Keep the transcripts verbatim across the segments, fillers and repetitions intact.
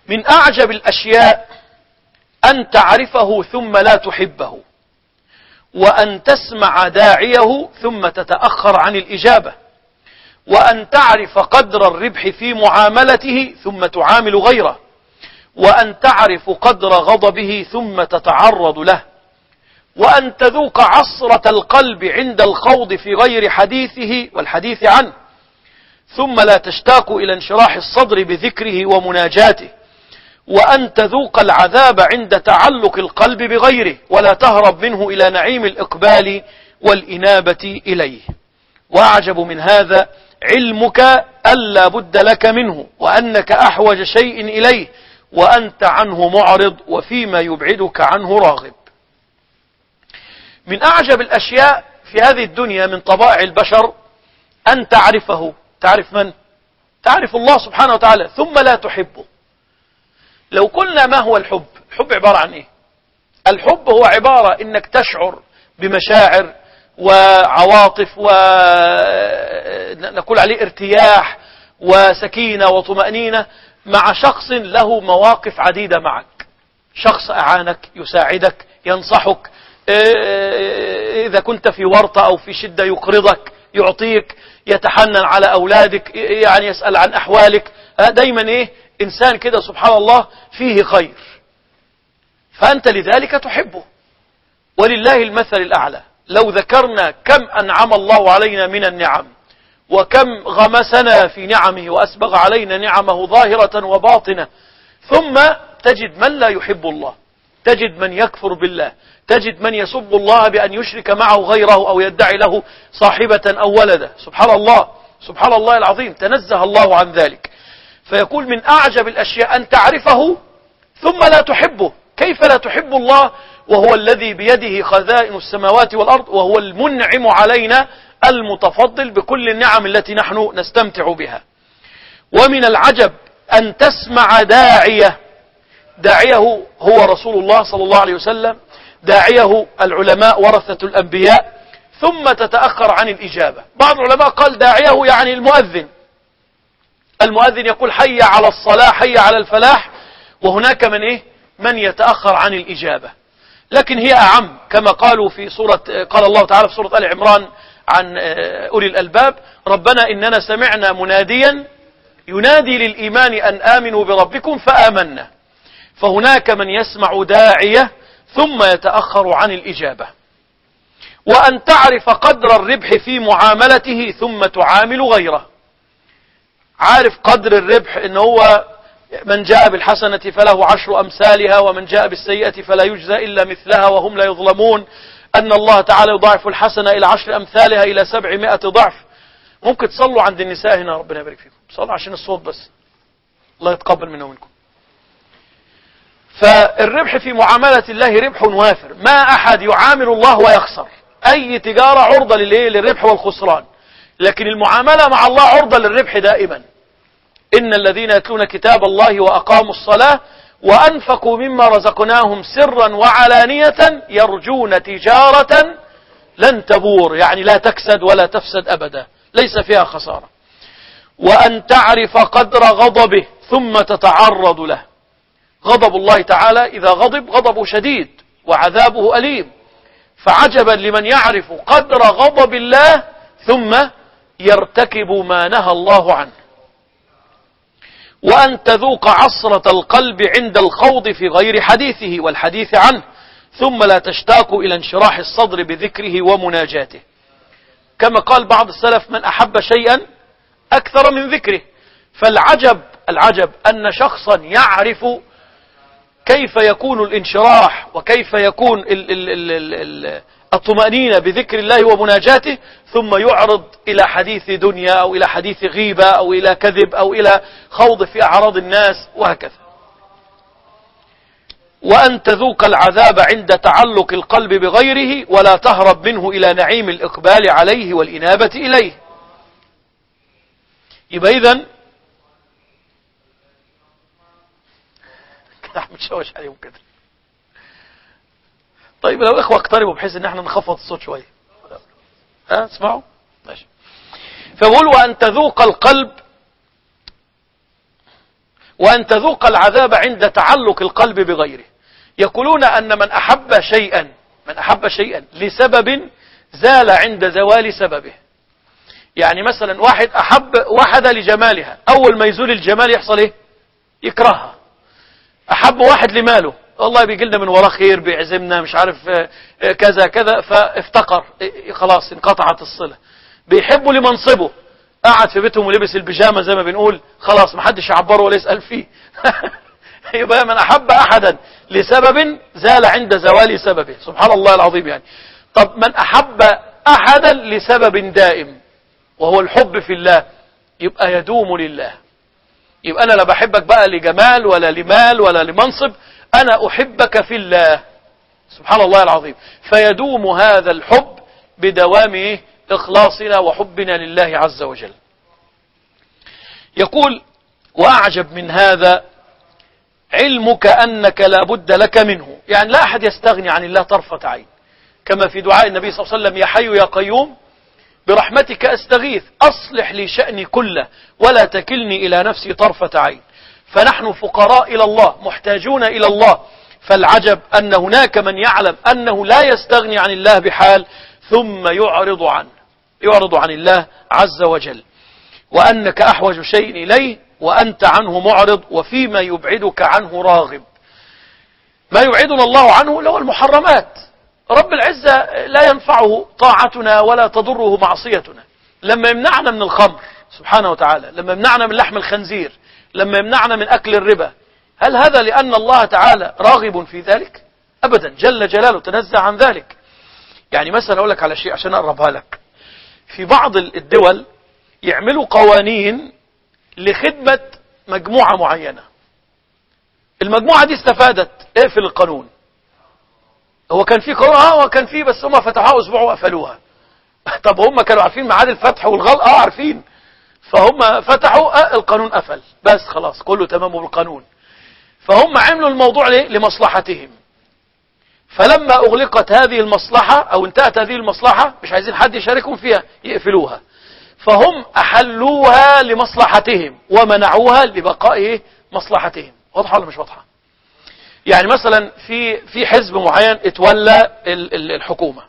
من أعجب الأشياء أن تعرفه ثم لا تحبه، وأن تسمع داعيه ثم تتأخر عن الإجابة، وأن تعرف قدر الربح في معاملته ثم تعامل غيره، وأن تعرف قدر غضبه ثم تتعرض له، وأن تذوق عصرة القلب عند الخوض في غير حديثه والحديث عنه، ثم لا تشتاق إلى انشراح الصدر بذكره ومناجاته، وأن تذوق العذاب عند تعلق القلب بغيره، ولا تهرب منه إلى نعيم الإقبال والإنابة إليه. وأعجب من هذا علمك ألا بد لك منه، وأنك أحوج شيء إليه، وأنت عنه معرض، وفيما يبعدك عنه راغب. من أعجب الأشياء في هذه الدنيا من طبائع البشر أن تعرفه. تعرف من؟ تعرف الله سبحانه وتعالى ثم لا تحبه. لو قلنا ما هو الحب؟ الحب عبارة عن إيه؟ الحب هو عبارة إنك تشعر بمشاعر وعواطف ونقول عليه ارتياح وسكينة وطمأنينة مع شخص له مواقف عديدة معك، شخص أعانك، يساعدك، ينصحك، إذا كنت في ورطة أو في شدة يقرضك، يعطيك، يتحنن على أولادك، يعني يسأل عن أحوالك، دايما إيه؟ إنسان كده سبحان الله فيه خير، فأنت لذلك تحبه. ولله المثل الأعلى. لو ذكرنا كم أنعم الله علينا من النعم، وكم غمسنا في نعمه وأسبغ علينا نعمه ظاهرة وباطنة، ثم تجد من لا يحب الله، تجد من يكفر بالله، تجد من يسب الله بأن يشرك معه غيره أو يدعي له صاحبة أو ولدا. سبحان الله، سبحان الله العظيم، تنزه الله عن ذلك. فيقول من أعجب الأشياء أن تعرفه ثم لا تحبه. كيف لا تحب الله وهو الذي بيده خزائن السماوات والأرض، وهو المنعم علينا المتفضل بكل النعم التي نحن نستمتع بها. ومن العجب أن تسمع داعية، داعيه هو رسول الله صلى الله عليه وسلم، داعيه العلماء ورثة الأنبياء، ثم تتأخر عن الإجابة. بعض العلماء قال داعيه يعني المؤذن، المؤذن يقول حي على الصلاة، حي على الفلاح، وهناك من إيه؟ من يتأخر عن الإجابة. لكن هي أعم، كما قالوا في سورة، قال الله تعالى في سورة آل عمران عن أولي الألباب: ربنا إننا سمعنا مناديا ينادي للإيمان أن آمنوا بربكم فآمنا. فهناك من يسمع داعية ثم يتأخر عن الإجابة. وأن تعرف قدر الربح في معاملته ثم تعامل غيره. عارف قدر الربح إن هو من جاء بالحسنة فله عشر أمثالها، ومن جاء بالسيئة فلا يجزى إلا مثلها وهم لا يظلمون، أن الله تعالى يضاعف الحسنة إلى عشر أمثالها إلى سبعمائة ضعف. ممكن تصلوا عند النساء هنا، ربنا يبارك فيكم، صلوا عشان الصوت بس، الله يتقبل منا ومنكم. فالربح في معاملة الله ربح وافر، ما أحد يعامل الله ويخسر. أي تجارة عرضة للربح والخسران، لكن المعاملة مع الله عرضة للربح دائما. إن الذين يتلون كتاب الله وأقاموا الصلاة وأنفقوا مما رزقناهم سرا وعلانية يرجون تجارة لن تبور، يعني لا تكسد ولا تفسد أبدا، ليس فيها خسارة. وأن تعرف قدر غضبه ثم تتعرض له. غضب الله تعالى إذا غضب غضبه شديد وعذابه أليم، فعجبا لمن يعرف قدر غضب الله ثم يرتكب ما نهى الله عنه. وأن تذوق عصرة القلب عند الخوض في غير حديثه والحديث عنه، ثم لا تشتاق إلى انشراح الصدر بذكره ومناجاته. كما قال بعض السلف: من أحب شيئا أكثر من ذكره. فالعجب العجب أن شخصا يعرف كيف يكون الانشراح وكيف يكون ال ال ال ال الطمأنينة بذكر الله ومناجاته، ثم يعرض إلى حديث دنيا أو إلى حديث غيبة أو إلى كذب أو إلى خوض في أعراض الناس وهكذا. وأن تذوق العذاب عند تعلق القلب بغيره، ولا تهرب منه إلى نعيم الإقبال عليه والإنابة إليه. يبقى إذن كده أحمد شوش عليهم كده. طيب لو إخوة اقتربوا بحيث ان احنا نخفض الصوت شوية. ها اسمعوا ماشي. فقول: وأن تذوق القلب وأن تذوق العذاب عند تعلق القلب بغيره. يقولون أن من أحب شيئا من أحب شيئا لسبب زال عند زوال سببه. يعني مثلا واحد أحب واحدة لجمالها، أول ما يزول الجمال يحصل إيه؟ يكرهها. أحب واحد لماله، والله بيجي لنا من وراه خير، بيعزمنا مش عارف كذا كذا، فافتقر، خلاص انقطعت الصلة. بيحبوا لمنصبه، قعد في بيتهم ولبس البيجامة زي ما بنقول، خلاص محدش يعبره ولا يسأل فيه. يبقى من أحب أحدا لسبب زال عند زوال سببه. سبحان الله العظيم. يعني طب من أحب أحدا لسبب دائم وهو الحب في الله، يبقى يدوم لله. يبقى أنا لا بحبك بقى لجمال ولا لمال ولا لمنصب، أنا أحبك في الله. سبحان الله العظيم. فيدوم هذا الحب بدوام إخلاصنا وحبنا لله عز وجل. يقول: وأعجب من هذا علمك أنك لا بد لك منه. يعني لا أحد يستغني عن الله طرفة عين، كما في دعاء النبي صلى الله عليه وسلم: يا حي يا قيوم برحمتك أستغيث أصلح لي شأني كله ولا تكلني إلى نفسي طرفة عين. فنحن فقراء إلى الله، محتاجون إلى الله. فالعجب أن هناك من يعلم أنه لا يستغني عن الله بحال، ثم يعرض عنه يعرض عن الله عز وجل، وأنك أحوج شيء إليه وأنت عنه معرض، وفيما يبعدك عنه راغب. ما يبعدنا الله عنه له المحرمات. رب العزة لا ينفعه طاعتنا ولا تضره معصيتنا. لما يمنعنا من الخمر سبحانه وتعالى، لما يمنعنا من لحم الخنزير، لما يمنعنا من أكل الربا، هل هذا لأن الله تعالى راغب في ذلك؟ أبدا، جل جلاله تنزه عن ذلك. يعني مثلا أقول لك على شيء عشان أقربها لك. في بعض الدول يعملوا قوانين لخدمة مجموعة معينة. المجموعة دي استفادت ايه في القانون؟ هو كان في قانون، اه وكان في، بس هم فتحوها اسبوع وقفلوها. طب هم كانوا عارفين ميعاد الفتح والغلق؟ اه عارفين. فهم فتحوا، اه القانون قفل، بس خلاص كله تمام بالقانون. فهم عملوا الموضوع ليه؟ لمصلحتهم. فلما اغلقت هذه المصلحة او انتهت هذه المصلحة، مش عايزين حد يشاركهم فيها، يقفلوها. فهم احلوها لمصلحتهم ومنعوها لبقاء مصلحتهم. واضحة ولا مش واضحة؟ يعني مثلا في في حزب معين اتولى الحكومة،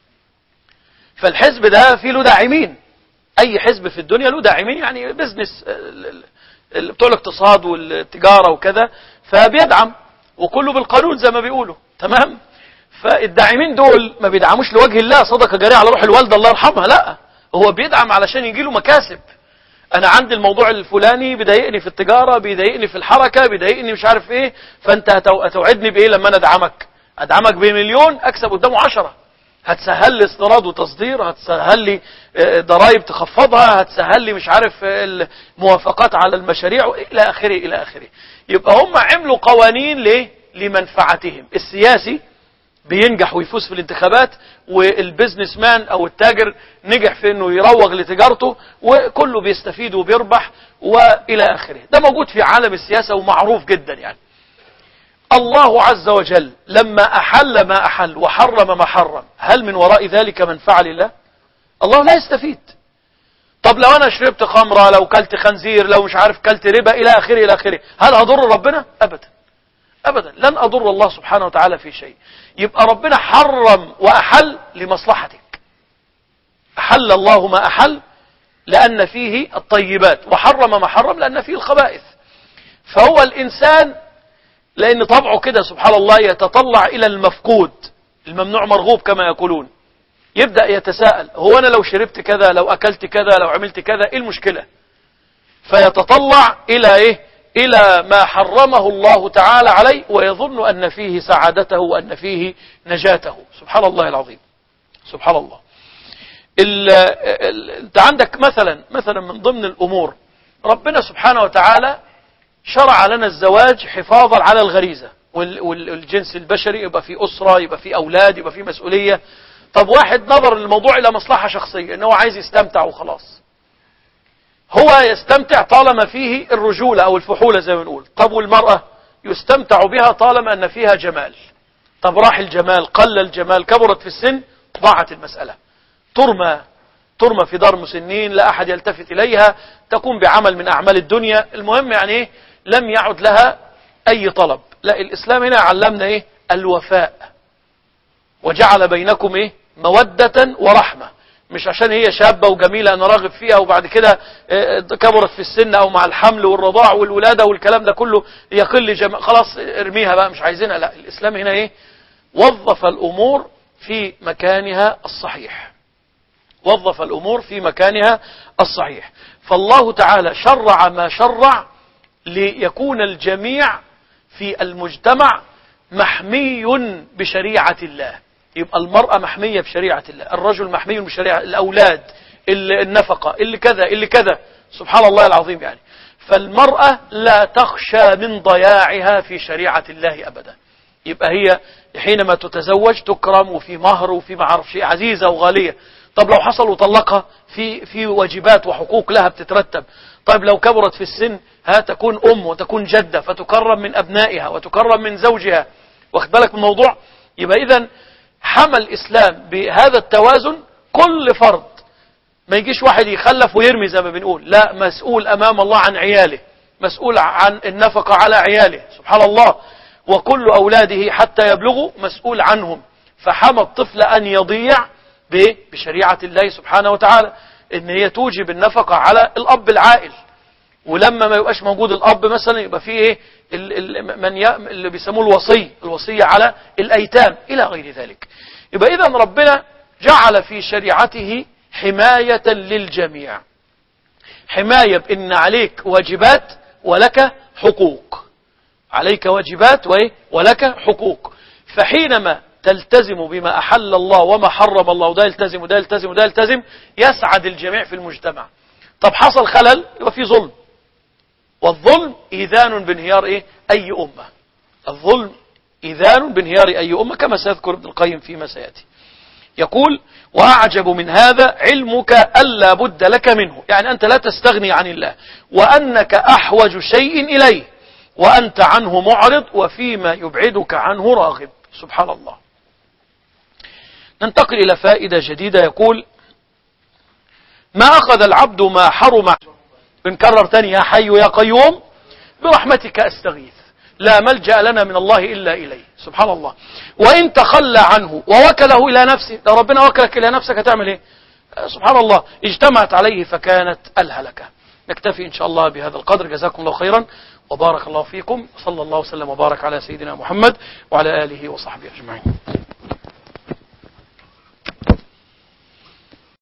فالحزب ده فيه له داعمين. اي حزب في الدنيا له داعمين، يعني بزنس بتوع الاقتصاد والتجارة وكذا، فبيدعم وكله بالقانون زي ما بيقولوا، تمام. فالداعمين دول ما بيدعموش لوجه الله صدقة جارية على روح الوالدة الله يرحمها، لا، هو بيدعم علشان يجيله مكاسب. انا عندي الموضوع الفلاني بيضايقني في التجارة، بيضايقني في الحركة، بيضايقني مش عارف ايه، فانت هتوعدني بايه لما انا ادعمك؟ ادعمك بمليون اكسب قدامه عشرة. هتسهل لي استيراد وتصدير، هتسهل لي ضرائب تخفضها، هتسهل لي مش عارف الموافقات على المشاريع الى اخره الى اخره. يبقى هم عملوا قوانين ليه؟ لمنفعتهم. السياسي بينجح ويفوز في الانتخابات، والبزنس مان او التاجر نجح في انه يروج لتجارته، وكله بيستفيد وبيربح والى اخره. ده موجود في عالم السياسة ومعروف جدا. يعني الله عز وجل لما احل ما احل وحرم ما حرم، هل من وراء ذلك منفعة لله؟ الله لا يستفيد. طب لو انا شربت خمرة، لو كلت خنزير، لو مش عارف كلت ربا الى اخره الى اخره، هل هضر ربنا؟ ابدا ابدا، لن اضر الله سبحانه وتعالى في شيء. يبقى ربنا حرم واحل لمصلحتك. احل الله ما احل لان فيه الطيبات، وحرم ما حرم لان فيه الخبائث. فهو الانسان لان طبعه كده سبحان الله يتطلع الى المفقود، الممنوع مرغوب كما يقولون. يبدأ يتساءل، هو انا لو شربت كذا، لو اكلت كذا، لو عملت كذا، ايه المشكلة؟ فيتطلع الى ايه؟ إلى ما حرمه الله تعالى عليه، ويظن أن فيه سعادته وأن فيه نجاته. سبحان الله العظيم. سبحان الله. ال ال انت عندك مثلا مثلا من ضمن الأمور، ربنا سبحانه وتعالى شرع لنا الزواج حفاظا على الغريزة والجنس البشري، يبقى في أسرة، يبقى في أولاد، يبقى في مسؤولية. طب واحد نظر الموضوع إلى مصلحة شخصية، إنه عايز يستمتع وخلاص. هو يستمتع طالما فيه الرجولة أو الفحولة زي ما نقول. طب والمرأة يستمتع بها طالما أن فيها جمال. طب راح الجمال، قل الجمال، كبرت في السن، ضاعت المسألة. ترمى ترمى في دار مسنين، لا أحد يلتفت إليها، تقوم بعمل من أعمال الدنيا. المهم يعني إيه؟ لم يعد لها أي طلب. لا، الإسلام هنا علمنا إيه؟ الوفاء، وجعل بينكم إيه؟ مودة ورحمة. مش عشان هي شابة وجميلة أنا راغب فيها وبعد كده كبرت في السن أو مع الحمل والرضاع والولادة والكلام ده كله يقل جم... خلاص ارميها بقى مش عايزينها. لا، الإسلام هنا إيه؟ وظف الأمور في مكانها الصحيح، وظف الأمور في مكانها الصحيح. فالله تعالى شرع ما شرع ليكون الجميع في المجتمع محمي بشريعة الله. يبقى المرأة محمية بشريعة الله، الرجل محمي بشريعة، الأولاد، النفقة، اللي كذا اللي كذا، سبحان الله العظيم يعني. فالمرأة لا تخشى من ضياعها في شريعة الله أبدا. يبقى هي حينما تتزوج تكرم وفي مهر وفي معرف شيء، عزيزة وغالية. طب لو حصل وطلقها في في واجبات وحقوق لها بتترتب. طيب لو كبرت في السن ها تكون أم وتكون جدة فتكرم من أبنائها وتكرم من زوجها. واخد بالك من الموضوع؟ يبقى إذن حمى الإسلام بهذا التوازن كل فرد. ما يجيش واحد يخلف ويرمي زي ما بنقول، لا، مسؤول أمام الله عن عياله، مسؤول عن النفقة على عياله، سبحان الله. وكل أولاده حتى يبلغوا مسؤول عنهم. فحمى الطفل أن يضيع بشريعة الله سبحانه وتعالى، إن هي توجب النفقة على الأب العائل. ولما ما يبقاش موجود الأب مثلا يبقى فيه إيه من ي... اللي بيسموه الوصي، الوصية على الأيتام إلى غير ذلك. يبقى إذن ربنا جعل في شريعته حماية للجميع، حماية بإن عليك واجبات ولك حقوق، عليك واجبات ولك حقوق. فحينما تلتزم بما أحل الله وما حرم الله، وده يلتزم وده يلتزم وده يلتزم، يسعد الجميع في المجتمع. طب حصل خلل يبقى في ظلم، والظلم إيذان بانهيار إيه؟ أي أمة. الظلم إيذان بانهيار أي أمة، كما سيذكر ابن القيم فيما سيأتي. يقول: وأعجب من هذا علمك ألا بد لك منه، يعني أنت لا تستغني عن الله، وأنك أحوج شيء إليه، وأنت عنه معرض، وفيما يبعدك عنه راغب. سبحان الله. ننتقل إلى فائدة جديدة. يقول: ما أخذ العبد ما حرم. بنكرر تاني: يا حي يا قيوم برحمتك أستغيث، لا ملجأ لنا من الله إلا إليه. سبحان الله. وإن تخلى عنه ووكله إلى نفسه، لو ربنا وكلك إلى نفسك هتعمل إيه؟ سبحان الله. اجتمعت عليه فكانت الهلكة. نكتفي إن شاء الله بهذا القدر. جزاكم الله خيرا وبارك الله فيكم. صلى الله وسلم وبارك على سيدنا محمد وعلى آله وصحبه أجمعين.